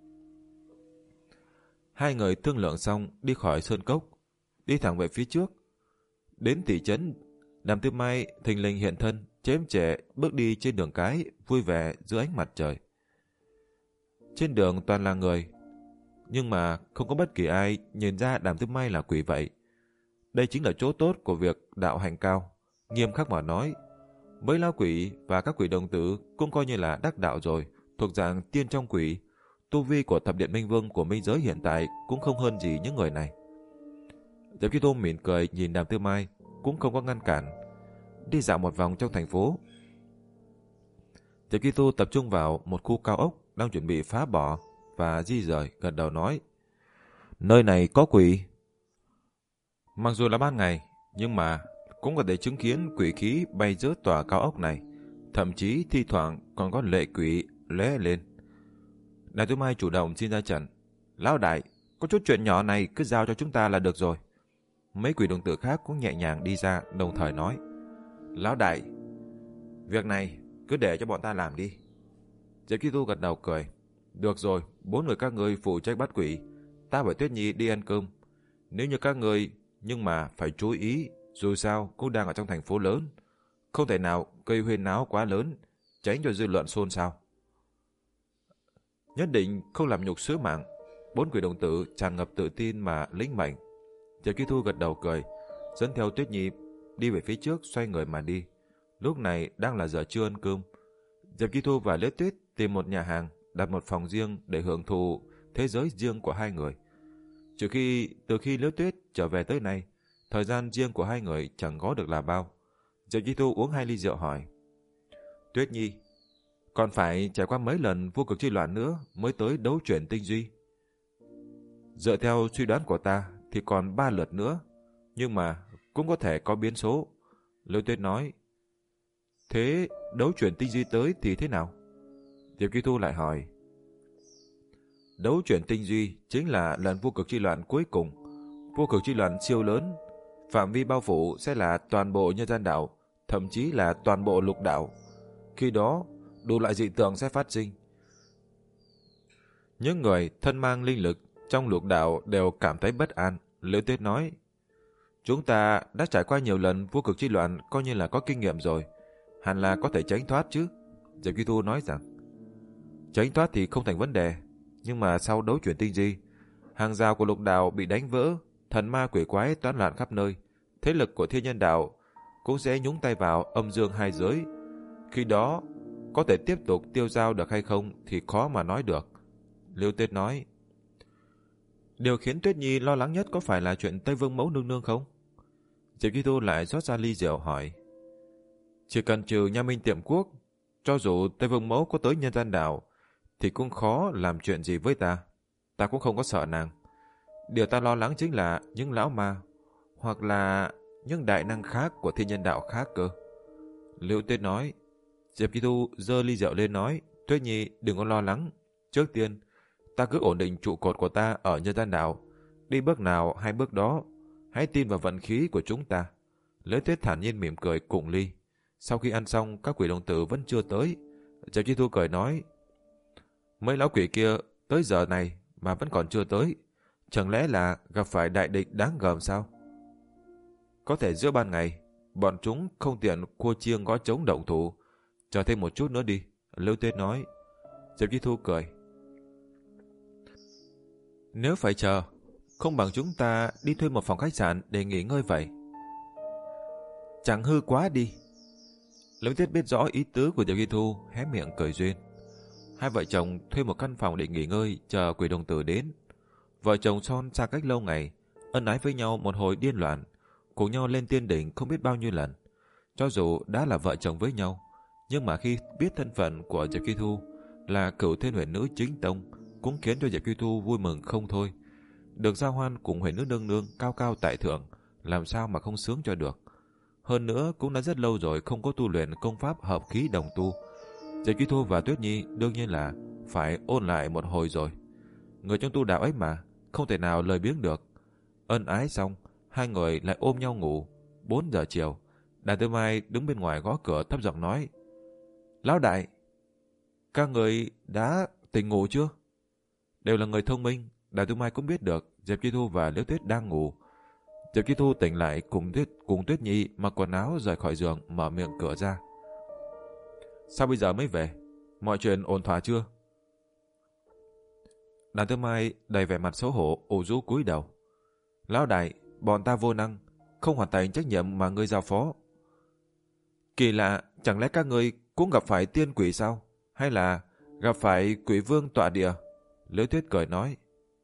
Hai người thương lượng xong đi khỏi sơn cốc, đi thẳng về phía trước. Đến thị trấn, Đàm Tư Mai thình lình hiện thân, chém chệ bước đi trên đường cái, vui vẻ dưới ánh mặt trời. Trên đường toàn là người, nhưng mà không có bất kỳ ai nhìn ra Đàm Tư Mai là quỷ vậy. Đây chính là chỗ tốt của việc đạo hành cao. Nghiêm khắc mà nói, mấy lão quỷ và các quỷ đồng tử cũng coi như là đắc đạo rồi, thuộc dạng tiên trong quỷ. Tu vi của thập điện minh vương của minh giới hiện tại cũng không hơn gì những người này. Diệp Kỳ Thu mỉm cười nhìn Đàm Tư Mai, cũng không có ngăn cản, đi dạo một vòng trong thành phố. Diệp Kỳ Thu tập trung vào một khu cao ốc đang chuẩn bị phá bỏ và di rời, gật đầu nói: Nơi này có quỷ. Mặc dù là ban ngày, nhưng mà cũng có thể chứng kiến quỷ khí bay giữa tòa cao ốc này, thậm chí thi thoảng còn có lệ quỷ lóe lên. Đàm Tư Mai chủ động xin ra trận: Lão đại, có chút chuyện nhỏ này cứ giao cho chúng ta là được rồi. Mấy quỷ đồng tử khác cũng nhẹ nhàng đi ra, đồng thời nói: Lão đại, việc này cứ để cho bọn ta làm đi. Diệp Kỳ Thu gật đầu cười: Được rồi, bốn người các ngươi phụ trách bắt quỷ, ta và Tuyết Nhi đi ăn cơm. Nếu như các ngươi, nhưng mà phải chú ý, dù sao cũng đang ở trong thành phố lớn, không thể nào gây huyên náo quá lớn, tránh cho dư luận xôn xao. Nhất định không làm nhục sứ mạng. Bốn quỷ đồng tử tràn ngập tự tin mà lĩnh mệnh. Diệp Kỳ Thu gật đầu cười, dẫn theo Tuyết Nhi đi về phía trước, xoay người mà đi. Lúc này đang là giờ trưa ăn cơm. Diệp Kỳ Thu và Liễu Tuyết tìm một nhà hàng, đặt một phòng riêng để hưởng thụ thế giới riêng của hai người. Trừ khi từ khi Liễu Tuyết trở về tới nay, thời gian riêng của hai người chẳng có được là bao. Diệp Kỳ Thu uống hai ly rượu hỏi: Tuyết Nhi, còn phải trải qua mấy lần vô cực chi loạn nữa mới tới đấu chuyển tinh duy? Dựa theo suy đoán của ta thì còn ba lượt nữa, nhưng mà cũng có thể có biến số. Liễu Tuyết nói: Thế đấu chuyển tinh duy tới thì thế nào? Diệp Kỳ Thu lại hỏi: Đấu chuyển tinh duy chính là lần vô cực chi loạn cuối cùng. Vô cực chi loạn siêu lớn, phạm vi bao phủ sẽ là toàn bộ nhân gian đảo, thậm chí là toàn bộ lục đảo. Khi đó, đủ loại dị tượng sẽ phát sinh. Những người thân mang linh lực trong lục đảo đều cảm thấy bất an, Liễu Tuyết nói, chúng ta đã trải qua nhiều lần vô cực chi loạn, coi như là có kinh nghiệm rồi. Hẳn là có thể tránh thoát chứ. Diệp Duy Thu nói rằng, tránh thoát thì không thành vấn đề. Nhưng mà sau đấu chuyển tinh di, hàng rào của lục đạo bị đánh vỡ, thần ma quỷ quái toán loạn khắp nơi. Thế lực của thiên nhân đạo cũng sẽ nhúng tay vào âm dương hai giới. Khi đó, có thể tiếp tục tiêu dao được hay không thì khó mà nói được. Liễu Tuyết nói, điều khiến Tuyết Nhi lo lắng nhất có phải là chuyện Tây Vương Mẫu nương nương không? Diệp Duy Thu lại rót ra ly rượu hỏi, chỉ cần trừ Nha Minh Tiệm Quốc, cho dù Tây Vương Mẫu có tới nhân gian đảo, thì cũng khó làm chuyện gì với ta. Ta cũng không có sợ nàng. Điều ta lo lắng chính là những lão ma, hoặc là những đại năng khác của thiên nhân đạo khác cơ. Liễu Tuyết nói. Diệp Duy Thu giơ ly rượu lên nói, Tuyết Nhi đừng có lo lắng. Trước tiên, ta cứ ổn định trụ cột của ta ở nhân gian đảo. Đi bước nào hay bước đó, hãy tin vào vận khí của chúng ta. Liễu Tuyết thản nhiên mỉm cười cùng ly. Sau khi ăn xong, các quỷ đồng tử vẫn chưa tới. Diệp Duy Thu cười nói, mấy lão quỷ kia tới giờ này mà vẫn còn chưa tới. Chẳng lẽ là gặp phải đại địch đáng gờm sao? Có thể giữa ban ngày, bọn chúng không tiện cua chiêng gõ trống động thủ. Chờ thêm một chút nữa đi, Liễu Tuyết nói. Diệp Duy Thu cười. Nếu phải chờ, không bằng chúng ta đi thuê một phòng khách sạn để nghỉ ngơi vậy. Chẳng hư quá đi. Liễu Tuyết biết rõ ý tứ của Diệp Duy Thu, hé miệng cười duyên. Hai vợ chồng thuê một căn phòng để nghỉ ngơi, chờ quỷ đồng tử đến. Vợ chồng son xa cách lâu ngày, ân ái với nhau một hồi điên loạn, cùng nhau lên tiên đỉnh không biết bao nhiêu lần. Cho dù đã là vợ chồng với nhau, nhưng mà khi biết thân phận của Diệp Duy Thu là Cửu Thiên Huyền Nữ chính tông, cũng khiến cho Diệp Duy Thu vui mừng không thôi. Được giao hoan cùng Huyền Nữ nương nương cao cao tại thượng, làm sao mà không sướng cho được. Hơn nữa cũng đã rất lâu rồi không có tu luyện công pháp hợp khí đồng tu. Diệp Duy Thu và Tuyết Nhi đương nhiên là phải ôn lại một hồi rồi. Người trong tu đạo ấy mà, không thể nào lời biếng được. Ân ái xong, hai người lại ôm nhau ngủ. Bốn giờ chiều, Đàn Tư Mai đứng bên ngoài gõ cửa thấp giọng nói, Lão đại, các người đã tỉnh ngủ chưa? Đều là người thông minh, Đàn Tư Mai cũng biết được Diệp Duy Thu và Liễu Tuyết đang ngủ. Diệp Duy Thu tỉnh lại cùng Tuyết, cùng Tuyết Nhi mặc quần áo rời khỏi giường, mở miệng cửa ra. Sao bây giờ mới về? Mọi chuyện ổn thỏa chưa? Đàn Tư Mai đầy vẻ mặt xấu hổ, ủ rũ cúi đầu. Lão đại, bọn ta vô năng, không hoàn thành trách nhiệm mà ngươi giao phó. Kỳ lạ, chẳng lẽ các ngươi cũng gặp phải tiên quỷ sao? Hay là gặp phải quỷ vương tọa địa? Liễu Tuyết cười nói.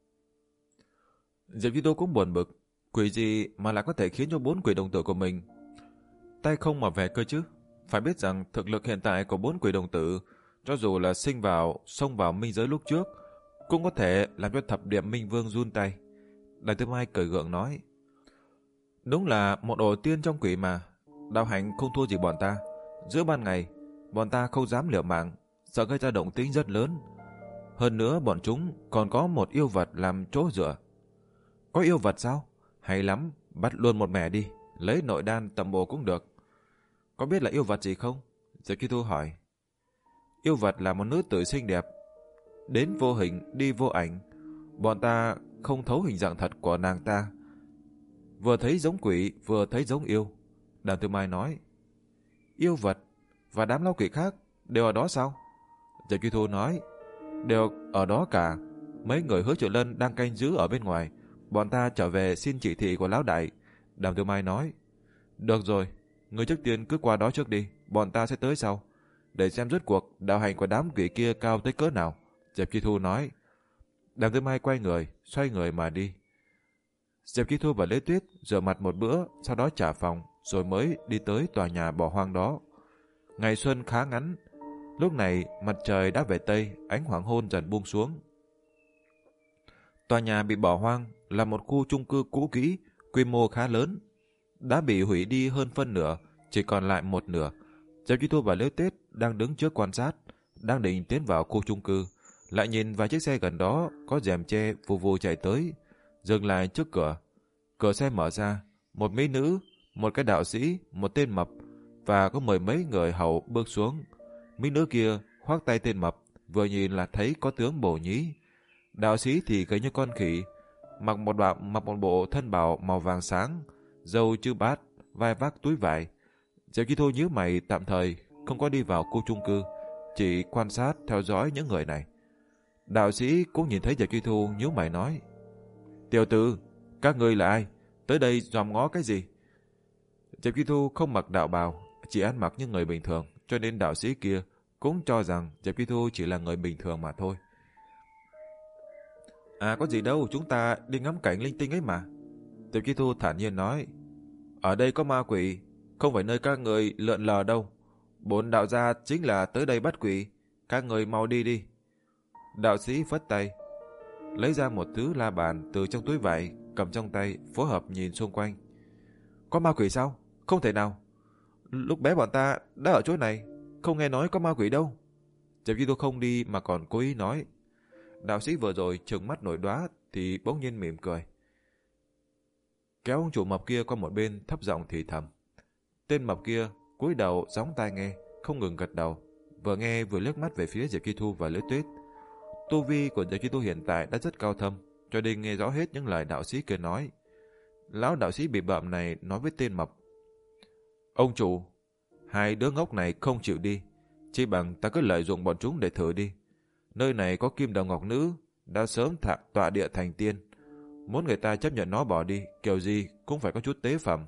Diệp Duy Tô cũng buồn bực. Quỷ gì mà lại có thể khiến cho bốn quỷ đồng tử của mình tay không mà về cơ chứ? Phải biết rằng thực lực hiện tại của bốn quỷ đồng tử, cho dù là sinh vào, xông vào minh giới lúc trước, cũng có thể làm cho thập điệp minh vương run tay. Đàn Tư Mai cười gượng nói. Đúng là một ổ tiên trong quỷ mà. Đạo hạnh không thua gì bọn ta. Giữa ban ngày, bọn ta không dám liều mạng, sợ gây ra động tĩnh rất lớn. Hơn nữa bọn chúng còn có một yêu vật làm chỗ dựa. Có yêu vật sao? Hay lắm, bắt luôn một mẻ đi, lấy nội đan tầm bổ cũng được. Có biết là yêu vật gì không? Diệp Duy Thu hỏi. Yêu vật là một nữ tử xinh đẹp, đến vô hình đi vô ảnh. Bọn ta không thấu hình dạng thật của nàng ta, vừa thấy giống quỷ vừa thấy giống yêu. Đàn Tư Mai nói. Yêu vật và đám lão quỷ khác đều ở đó sao? Diệp Duy Thu nói. Đều ở đó cả. Mấy người Hứa Triệu Lân đang canh giữ ở bên ngoài. Bọn ta trở về xin chỉ thị của lão đại. Đàm Tư Mai nói. Được rồi, người trước tiên cứ qua đó trước đi, bọn ta sẽ tới sau, để xem rốt cuộc đạo hành của đám quỷ kia cao tới cỡ nào. Diệp Duy Thu nói. Đàm Tư Mai quay người, xoay người mà đi. Diệp Duy Thu và Liễu Tuyết rửa mặt một bữa, sau đó trả phòng, rồi mới đi tới tòa nhà bỏ hoang đó. Ngày xuân khá ngắn, lúc này mặt trời đã về tây, ánh hoàng hôn dần buông xuống. Tòa nhà bị bỏ hoang là một khu chung cư cũ kỹ, quy mô khá lớn, đã bị hủy đi hơn phân nửa, chỉ còn lại một nửa. Diệp Duy Thu và Liễu Tuyết đang đứng trước quan sát, đang định tiến vào khu chung cư, lại nhìn vài chiếc xe gần đó có rèm che vù vù chạy tới, dừng lại trước cửa. Cửa xe mở ra, một mỹ nữ, một cái đạo sĩ, một tên mập và có mười mấy người hầu bước xuống. Mỹ nữ kia khoác tay tên mập, vừa nhìn là thấy có tướng bổ nhí. Đạo sĩ thì gầy như con khỉ, mặc một bộ, mặc một bộ thân bào màu vàng sáng, râu chữ bát, vai vác túi vải. Diệp Chi Thu nhíu mày, tạm thời không có đi vào khu chung cư, chỉ quan sát theo dõi những người này. Đạo sĩ cũng nhìn thấy Diệp Chi Thu, nhíu mày nói: Tiểu tử, các ngươi là ai? Tới đây dòm ngó cái gì? Diệp Chi Thu không mặc đạo bào, chỉ ăn mặc như người bình thường, cho nên đạo sĩ kia cũng cho rằng Diệp Chi Thu chỉ là người bình thường mà thôi. À, có gì đâu, chúng ta đi ngắm cảnh linh tinh ấy mà. Diệp Chi Thu thản nhiên nói: Ở đây có ma quỷ, không phải nơi các người lượn lờ đâu. Bốn đạo gia chính là tới đây bắt quỷ, các người mau đi đi. Đạo sĩ phất tay, lấy ra một thứ la bàn từ trong túi vải, cầm trong tay, phối hợp nhìn xung quanh. Có ma quỷ sao? Không thể nào. Lúc bé bọn ta đã ở chỗ này, không nghe nói có ma quỷ đâu. Diệp Chi Thu không đi mà còn cố ý nói. Đạo sĩ vừa rồi trừng mắt nổi đoá thì bỗng nhiên mỉm cười, kéo ông chủ mập kia qua một bên, thấp giọng thì thầm. Tên mập kia cúi đầu gióng tai nghe, không ngừng gật đầu, vừa nghe vừa liếc mắt về phía Diệp Chi Thu và Lữ Tuyết. Tu vi của Diệp Chi Thu hiện tại đã rất cao thâm, cho nên nghe rõ hết những lời đạo sĩ kia nói. Lão đạo sĩ bị bợm này nói với tên mập: Ông chủ, hai đứa ngốc này không chịu đi, chỉ bằng ta cứ lợi dụng bọn chúng để thử đi. Nơi này có kim đồng ngọc nữ, đã sớm thạ tọa địa thành tiên. Muốn người ta chấp nhận nó bỏ đi, kiểu gì cũng phải có chút tế phẩm.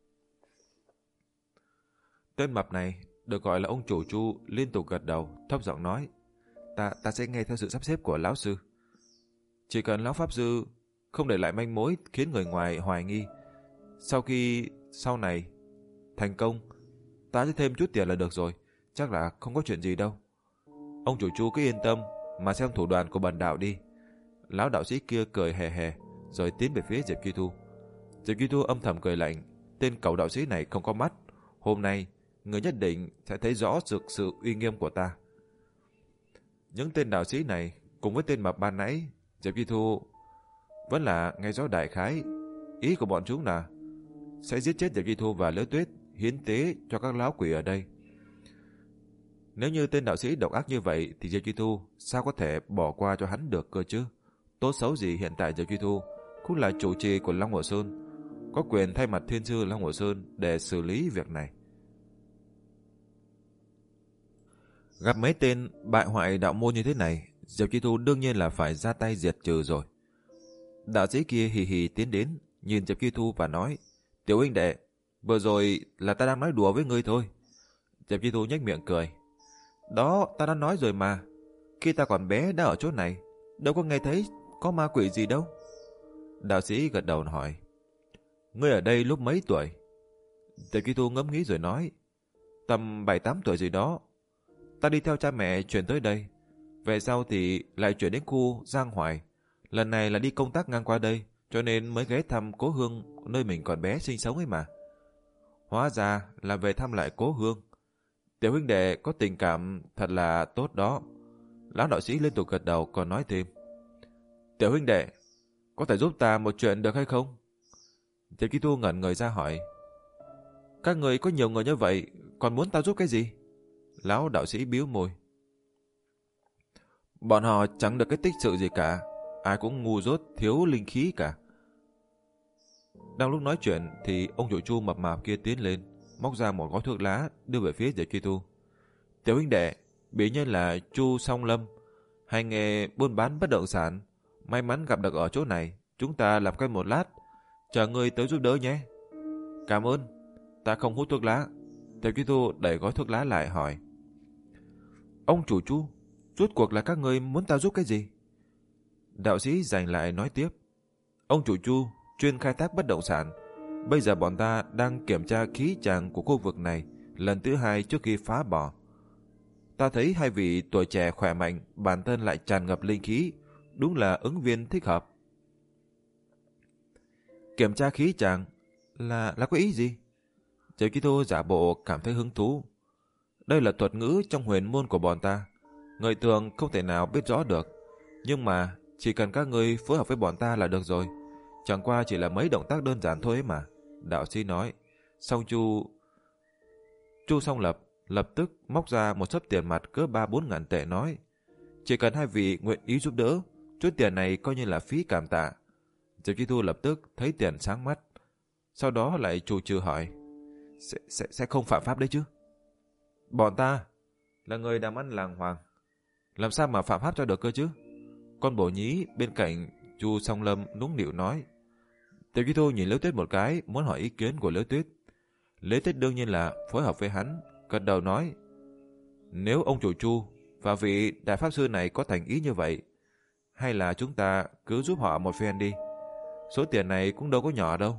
Tên mập này được gọi là ông chủ Chu liên tục gật đầu, thấp giọng nói: Ta ta sẽ nghe theo sự sắp xếp của lão sư. Chỉ cần lão pháp sư không để lại manh mối khiến người ngoài hoài nghi, sau khi sau này thành công, ta sẽ thêm chút tiền là được rồi, chắc là không có chuyện gì đâu. Ông chủ Chu cứ yên tâm mà xem thủ đoạn của bần đạo đi. Lão đạo sĩ kia cười hề hề, rồi tiến về phía Diệp Chi Thu. Diệp Chi Thu âm thầm cười lạnh, tên cẩu đạo sĩ này không có mắt, hôm nay người nhất định sẽ thấy rõ được sự uy nghiêm của ta. Những tên đạo sĩ này cùng với tên mập ban nãy, Diệp Chi Thu vẫn là nghe rõ đại khái. Ý của bọn chúng là sẽ giết chết Diệp Chi Thu và Lữ Tuyết, hiến tế cho các lão quỷ ở đây. Nếu như tên đạo sĩ độc ác như vậy thì Diệp Chi Thu sao có thể bỏ qua cho hắn được cơ chứ? Tốt xấu gì hiện tại Diệp Chi Thu cũng là chủ trì của Long Hồ Sơn, có quyền thay mặt thiên sư Long Hồ Sơn để xử lý việc này. Gặp mấy tên bại hoại đạo môn như thế này, Diệp Chi Thu đương nhiên là phải ra tay diệt trừ rồi. Đạo sĩ kia hì hì tiến đến, nhìn Diệp Chi Thu và nói: Tiểu huynh đệ, vừa rồi là ta đang nói đùa với ngươi thôi. Diệp Chi Thu nhếch miệng cười: Đó, ta đã nói rồi mà. Khi ta còn bé đã ở chỗ này, đâu có nghe thấy có ma quỷ gì đâu. Đạo sĩ gật đầu hỏi: Ngươi ở đây lúc mấy tuổi? Diệp Chi Thu ngẫm nghĩ rồi nói: Tầm bảy tám tuổi gì đó. Ta đi theo cha mẹ chuyển tới đây, về sau thì lại chuyển đến khu Giang Hoài. Lần này là đi công tác ngang qua đây, cho nên mới ghé thăm cố hương nơi mình còn bé sinh sống ấy mà. Hóa ra là về thăm lại cố hương. Tiểu huynh đệ có tình cảm thật là tốt đó. Lão đạo sĩ liên tục gật đầu còn nói thêm: Tiểu huynh đệ, có thể giúp ta một chuyện được hay không? Diệp Chi Thu ngẩn người ra hỏi: Các người có nhiều người như vậy, còn muốn ta giúp cái gì? Lão đạo sĩ bĩu môi: Bọn họ chẳng được cái tích sự gì cả, ai cũng ngu dốt thiếu linh khí cả. Đang lúc nói chuyện thì ông chủ Chu mập mạp kia tiến lên, móc ra một gói thuốc lá đưa về phía Diệp Chi Thu. Tiểu huynh đệ, bí nhân là Chu Song Lâm, hành nghề buôn bán bất động sản, may mắn gặp được ở chỗ này, chúng ta làm quen một lát, chờ ngươi tới giúp đỡ nhé. Cảm ơn, ta không hút thuốc lá. Diệp Chi Thu đẩy gói thuốc lá lại hỏi: Ông chủ Chu, rốt cuộc là các ngươi muốn ta giúp cái gì? Đạo sĩ giành lại nói tiếp: Ông chủ Chu chuyên khai thác bất động sản, bây giờ bọn ta đang kiểm tra khí tràng của khu vực này lần thứ hai trước khi phá bỏ. Ta thấy hai vị tuổi trẻ khỏe mạnh, bản thân lại tràn ngập linh khí, đúng là ứng viên thích hợp. Kiểm tra khí tràng là là có ý gì? Diệp Chi Thu giả bộ cảm thấy hứng thú. Đây là thuật ngữ trong huyền môn của bọn ta, người thường không thể nào biết rõ được, nhưng mà chỉ cần các ngươi phối hợp với bọn ta là được rồi. Chẳng qua chỉ là mấy động tác đơn giản thôi ấy mà. Đạo sĩ nói. Xong Chu Chu Song Lập lập tức móc ra một xấp tiền mặt cỡ ba bốn ngàn tệ nói: Chỉ cần hai vị nguyện ý giúp đỡ, chút tiền này coi như là phí cảm tạ. Diệp Chi Thu lập tức thấy tiền sáng mắt, sau đó lại trù trừ hỏi, sẽ, sẽ, sẽ không phạm pháp đấy chứ? Bọn ta là người làm ăn làng hoàng, làm sao mà phạm pháp cho được cơ chứ? Con bổ nhí bên cạnh Chu Song Lâm nũng nịu nói. Diệp Chi Thu nhìn Liễu Tuyết một cái, muốn hỏi ý kiến của Liễu Tuyết. Liễu Tuyết đương nhiên là phối hợp với hắn, gật đầu nói, nếu ông chủ Chu và vị đại pháp sư này có thành ý như vậy, hay là chúng ta cứ giúp họ một phen đi. Số tiền này cũng đâu có nhỏ đâu.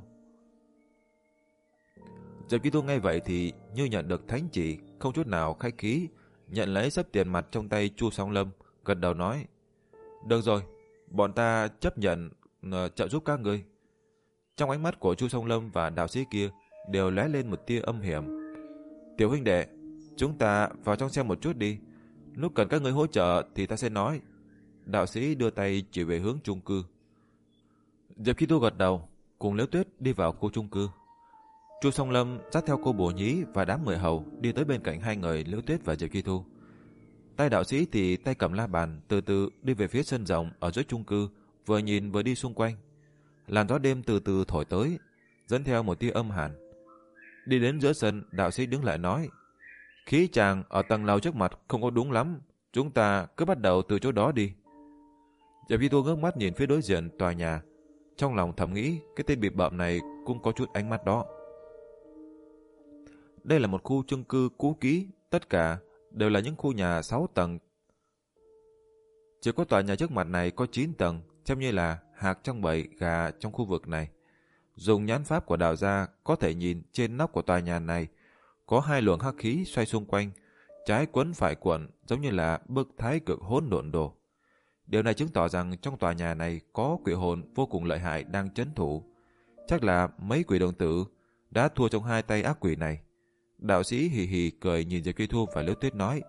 Diệp Chi Thu nghe vậy thì như nhận được thánh chỉ, không chút nào khách khí, nhận lấy sấp tiền mặt trong tay Chu Song Lâm, gật đầu nói, được rồi, bọn ta chấp nhận uh, trợ giúp các ngươi. Trong ánh mắt của Chu Song Lâm và đạo sĩ kia đều lóe lên một tia âm hiểm. Tiểu huynh đệ, chúng ta vào trong xem một chút đi, lúc cần các ngươi hỗ trợ thì ta sẽ nói. Đạo sĩ đưa tay chỉ về hướng chung cư. Diệp Chi Thu gật đầu, cùng Liễu Tuyết đi vào khu chung cư. Chu Song Lâm dắt theo cô bổ nhí và đám người hầu đi tới bên cạnh hai người Liễu Tuyết và Diệp Chi Thu. Tay đạo sĩ thì tay cầm la bàn, từ từ đi về phía sân rộng ở dưới chung cư, vừa nhìn vừa đi xung quanh. Làn gió đêm từ từ thổi tới, dẫn theo một tia âm hàn. Đi đến giữa sân, đạo sĩ đứng lại nói, khí chàng ở tầng lầu trước mặt không có đúng lắm, chúng ta cứ bắt đầu từ chỗ đó đi. Diệp Chi Thu ngước mắt nhìn phía đối diện tòa nhà, trong lòng thầm nghĩ cái tên bị bợm này cũng có chút ánh mắt đó. Đây là một khu chung cư cũ kỹ, tất cả đều là những khu nhà sáu tầng. Chỉ có tòa nhà trước mặt này có chín tầng, xem như là hạc trong bầy gà trong khu vực này. Dùng nhãn pháp của đạo gia có thể nhìn trên nóc của tòa nhà này có hai luồng hắc khí xoay xung quanh, trái quấn phải quẩn, giống như là bức thái cực hỗn độn đồ. Điều này chứng tỏ rằng trong tòa nhà này có quỷ hồn vô cùng lợi hại đang trấn thủ. Chắc là mấy quỷ đồng tử đã thua trong hai tay ác quỷ này. Đạo sĩ hì hì cười nhìn Diệp Chi Thu và Liễu Tuyết nói,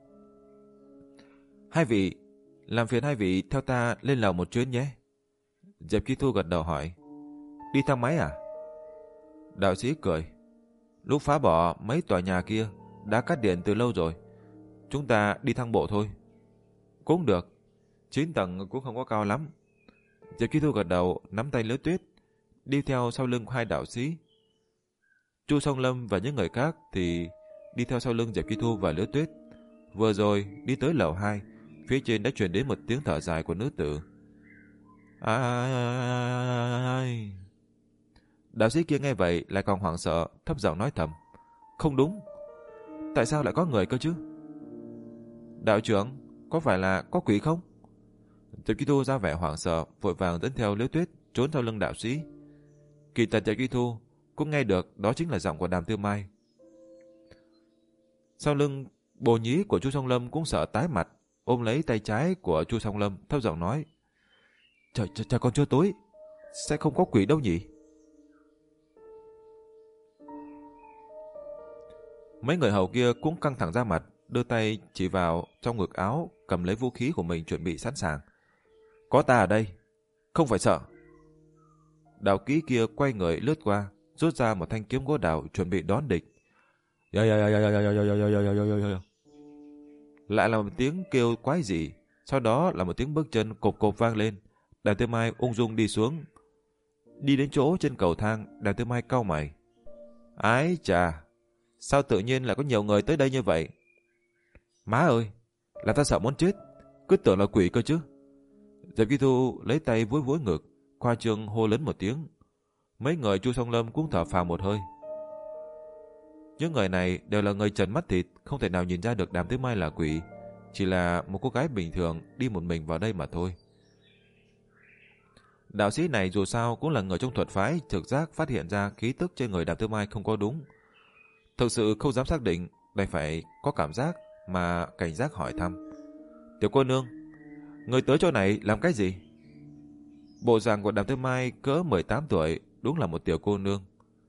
hai vị, làm phiền hai vị theo ta lên lầu một chuyến nhé. Diệp Chi Thu gật đầu hỏi, đi thang máy à? Đạo sĩ cười, lúc phá bỏ mấy tòa nhà kia đã cắt điện từ lâu rồi, chúng ta đi thang bộ thôi. Cũng được, chín tầng cũng không có cao lắm. Diệp Chi Thu gật đầu, nắm tay Liễu Tuyết, đi theo sau lưng hai đạo sĩ. Chu Song Lâm và những người khác thì đi theo sau lưng Diệp Chi Thu và Liễu Tuyết. Vừa rồi đi tới lầu hai, phía trên đã truyền đến một tiếng thở dài của nữ tử. Ai... Đạo sĩ kia nghe vậy lại còn hoảng sợ, thấp giọng nói thầm, không đúng, tại sao lại có người cơ chứ? Đạo trưởng, có phải là có quỷ không? Diệp Chi Thu ra vẻ hoảng sợ, vội vàng dẫn theo Liễu Tuyết trốn sau lưng đạo sĩ. Kỳ thật Diệp Chi Thu cũng nghe được đó chính là giọng của Đàm Tư Mai. Sau lưng bồ nhí của Chu Song Lâm cũng sợ tái mặt, ôm lấy tay trái của Chu Song Lâm, thấp giọng nói, trời, trời, trời còn chưa tối, sẽ không có quỷ đâu nhỉ? Mấy người hầu kia cũng căng thẳng ra mặt, đưa tay chỉ vào trong ngực áo, cầm lấy vũ khí của mình chuẩn bị sẵn sàng. Có ta ở đây, không phải sợ. Đạo kỹ kia quay người lướt qua, rút ra một thanh kiếm gỗ đào chuẩn bị đón địch. Lại là một tiếng kêu quái dị, sau đó là một tiếng bước chân cộp cộp vang lên. Đàm Tư Mai ung dung đi xuống. Đi đến chỗ trên cầu thang, Đàm Tư Mai cau mày. Ái chà, sao tự nhiên lại có nhiều người tới đây như vậy? Má ơi, là ta sợ muốn chết, cứ tưởng là quỷ cơ chứ. Diệp Chi Thu lấy tay vuốt vuốt ngực, khoa trương hô lớn một tiếng. Mấy người Chu Song Lâm cũng thở phào một hơi. Những người này đều là người trần mắt thịt, không thể nào nhìn ra được Đàm Tư Mai là quỷ, chỉ là một cô gái bình thường đi một mình vào đây mà thôi. Đạo sĩ này dù sao cũng là người trong thuật phái, trực giác phát hiện ra khí tức trên người Đàm Tư Mai không có đúng. Thực sự không dám xác định, đành phải có cảm giác mà cảnh giác hỏi thăm. Tiểu cô nương, người tới chỗ này làm cái gì? Bộ dạng của Đàm Tư Mai cỡ mười tám tuổi, đúng là một tiểu cô nương.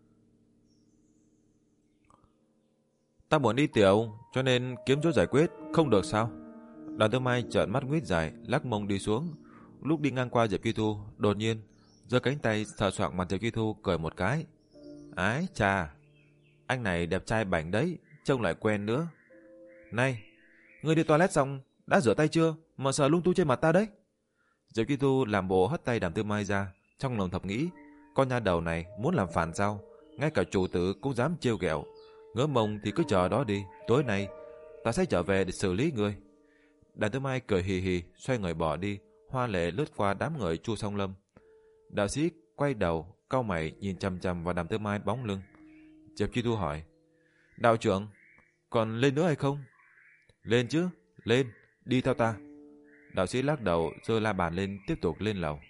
Ta muốn đi tiểu, cho nên kiếm chỗ giải quyết, không được sao? Đàm Tư Mai trợn mắt nguyết dài, lắc mông đi xuống. Lúc đi ngang qua Diệp Chi Thu, đột nhiên giơ cánh tay sờ soạng mặt Diệp Chi Thu, cười một cái. Ái chà, anh này đẹp trai bảnh đấy, trông lại quen nữa. Này, ngươi đi toilet xong đã rửa tay chưa mà sờ lung tung trên mặt ta đấy? Diệp Chi Thu làm bộ hất tay Đàm Tư Mai ra, Trong lòng thầm nghĩ, con nha đầu này muốn làm phản sao? Ngay cả chủ tử cũng dám trêu ghẹo. Ngỡ mông thì cứ chờ đó đi, tối nay ta sẽ trở về để xử lý ngươi. Đàn Tư Mai cười hì hì, xoay người bỏ đi, hoa lệ lướt qua đám người Chu Song Lâm. Đạo sĩ quay đầu, cau mày nhìn chằm chằm vào Đàm Tư Mai bóng lưng. Diệp Chi Thu hỏi, đạo trưởng, còn lên nữa hay không? Lên chứ, lên, đi theo ta. Đạo sĩ lắc đầu, giơ la bàn lên, tiếp tục lên lầu.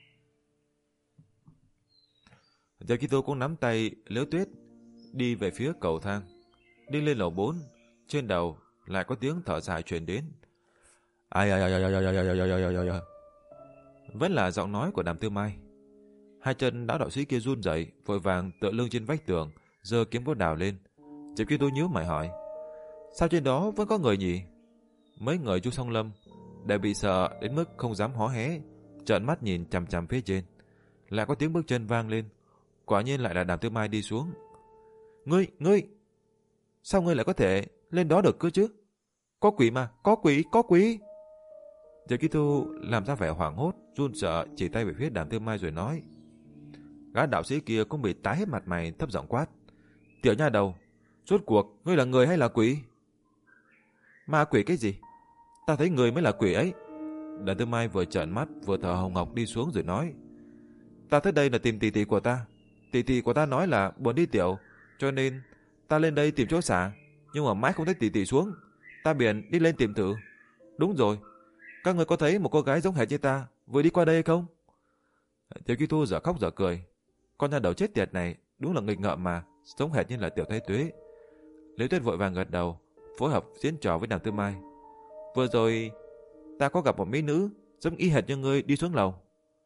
Diệp Chi Thu cũng nắm tay Liễu Tuyết, đi về phía cầu thang. Đi lên lầu bốn, trên đầu lại có tiếng thở dài truyền đến. Ai ai ai ai ai ai ai ai ai ai ai. Vẫn là giọng nói của Đàm Tư Mai. Hai chân lão đạo sĩ kia run rẩy, vội vàng tựa lưng trên vách tường, giơ kiếm gỗ đào lên. Diệp Chi Thu nhíu mày hỏi, sao trên đó vẫn có người nhỉ? Mấy người Chu Song Lâm đều bị sợ đến mức không dám hó hé, trợn mắt nhìn chằm chằm phía trên. Lại có tiếng bước chân vang lên, quả nhiên lại là Đàm Tư Mai đi xuống. Ngươi, ngươi, sao ngươi lại có thể lên đó được cơ chứ? Có quỷ mà, có quỷ, có quỷ. Diệp Chi Thu làm ra vẻ hoảng hốt, run sợ chỉ tay về phía Đàm Tư Mai rồi nói. Gã đạo sĩ kia cũng bị tái hết mặt mày, thấp giọng quát, tiểu nha đầu, rốt cuộc ngươi là người hay là quỷ? Ma quỷ cái gì? Ta thấy người mới là quỷ ấy. Đàm Tư Mai vừa trợn mắt vừa thở hồng hộc đi xuống rồi nói, ta tới đây là tìm tỷ tỷ của ta. Tỷ tỷ của ta nói là buồn đi tiểu, cho nên ta lên đây tìm chỗ xả, nhưng mà mãi không thấy tỷ tỷ xuống. Ta biển đi lên tìm thử. Đúng rồi, các người có thấy một cô gái giống hệt như ta vừa đi qua đây hay không? Tiểu Chi Thu dở khóc dở cười. Con nha đầu chết tiệt này đúng là nghịch ngợm mà, giống hệt như là Tiểu Thái Tuế. Liễu Tuyết vội vàng gật đầu, phối hợp diễn trò với Đàm Tư Mai. Vừa rồi ta có gặp một mỹ nữ giống y hệt như ngươi đi xuống lầu.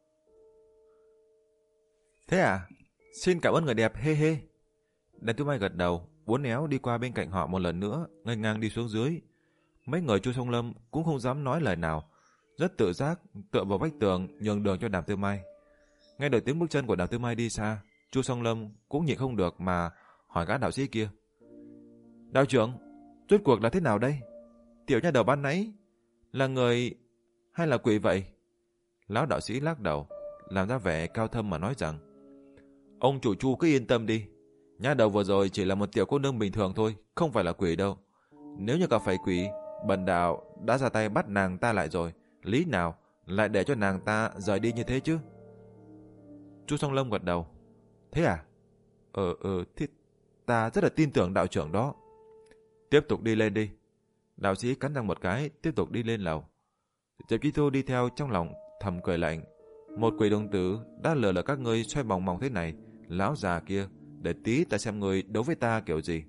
Thế à? Xin cảm ơn người đẹp, hê hê. Đàm Tư Mai gật đầu, uốn éo đi qua bên cạnh họ một lần nữa, nghênh ngang đi xuống dưới. Mấy người Chu Song Lâm cũng không dám nói lời nào, rất tự giác tựa vào vách tường nhường đường cho Đàm Tư Mai. Nghe được tiếng bước chân của Đàm Tư Mai đi xa, Chu Song Lâm cũng nhịn không được mà hỏi gã đạo sĩ kia. Đạo trưởng, rốt cuộc là thế nào đây? Tiểu nha đầu ban nãy là người hay là quỷ vậy? Lão đạo sĩ lắc đầu, làm ra vẻ cao thâm mà nói rằng, ông chủ Chu cứ yên tâm đi, nha đầu vừa rồi chỉ là một tiểu cô nương bình thường thôi, không phải là quỷ đâu. Nếu như gặp phải quỷ, bần đạo đã ra tay bắt nàng ta lại rồi, lý nào lại để cho nàng ta rời đi như thế chứ? Chu Song Lâm gật đầu. Thế à? Ờ ờ thì ta rất là tin tưởng đạo trưởng đó. Tiếp tục đi lên đi. Đạo sĩ cắn răng một cái, tiếp tục đi lên lầu. Diệp Chi Thu đi theo trong lòng thầm cười lạnh. Một quỷ đồng tử đã lừa là các ngươi xoay vòng vòng thế này, lão già kia, để tí ta xem ngươi đấu với ta kiểu gì.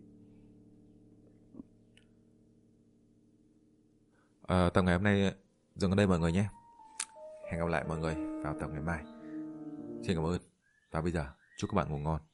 À, tập ngày hôm nay dừng ở đây mọi người nhé. Hẹn gặp lại mọi người vào tập ngày mai. Xin cảm ơn. Và bây giờ chúc các bạn ngủ ngon.